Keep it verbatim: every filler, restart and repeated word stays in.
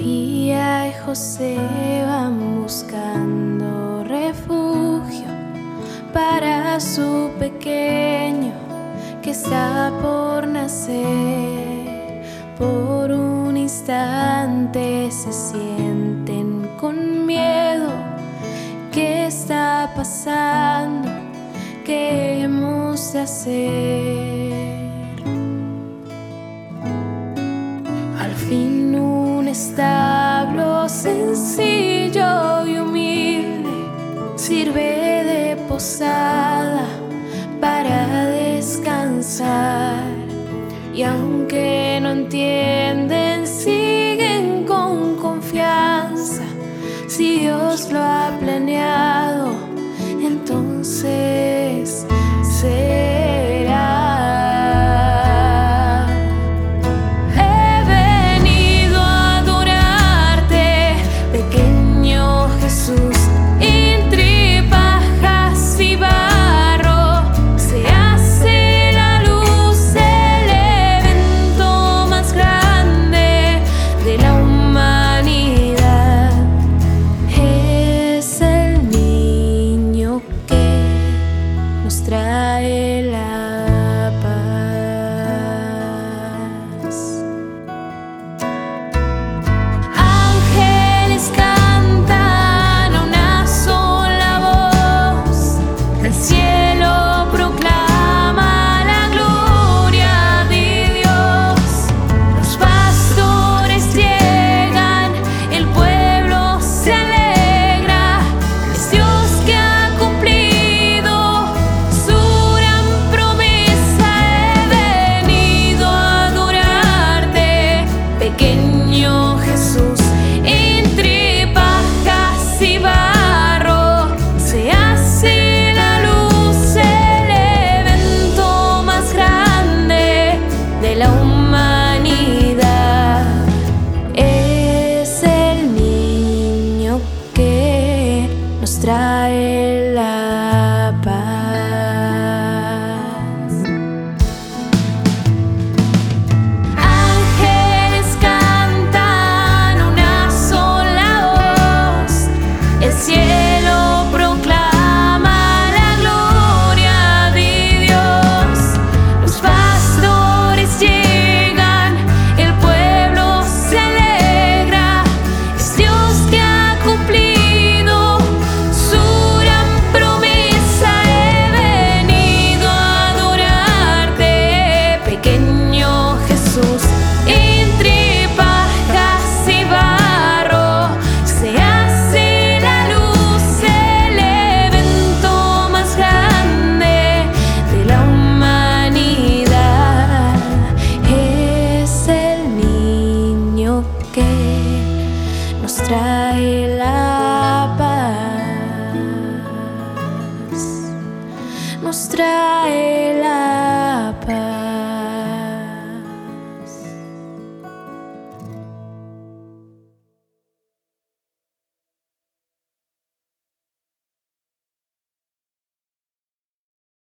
María y José van buscando refugio para su pequeño que está por nacer. Por un instante se sienten con miedo. ¿Qué está pasando? ¿Qué hemos de hacer? Al fin un establo sencillo y humilde sirve de posada para descansar. Y aunque no entienden, siguen con confianza. Si Dios lo ha planeado, entonces será. He venido a adorarte, pequeño Jesús. Entre pajas y barro se hace la luz, el evento más grande de la humanidad. Es el niño que nos trae la paz. Ángeles cantan a una sola voz, el cielo proclama la gloria de Dios. Los pastores llegan, el pueblo se alegra. Es Dios que ha cumplido su gran promesa. He venido a adorarte, pequeño Jesús. Entre pajas y barro se hace la luz, el evento más grande de la humanidad. Es el niño que nos trae la paz. Ángeles cantan a una sola voz, el cielo proclama la gloria de Dios. Los pastores llegan, el pueblo se alegra. Es Dios que ha cumplido su gran promesa. He venido a adorarte, pequeño Jesús. Entre pajas y barro se hace la luz, el evento más grande de la humanidad. Es el niño que nos trae la paz, nos trae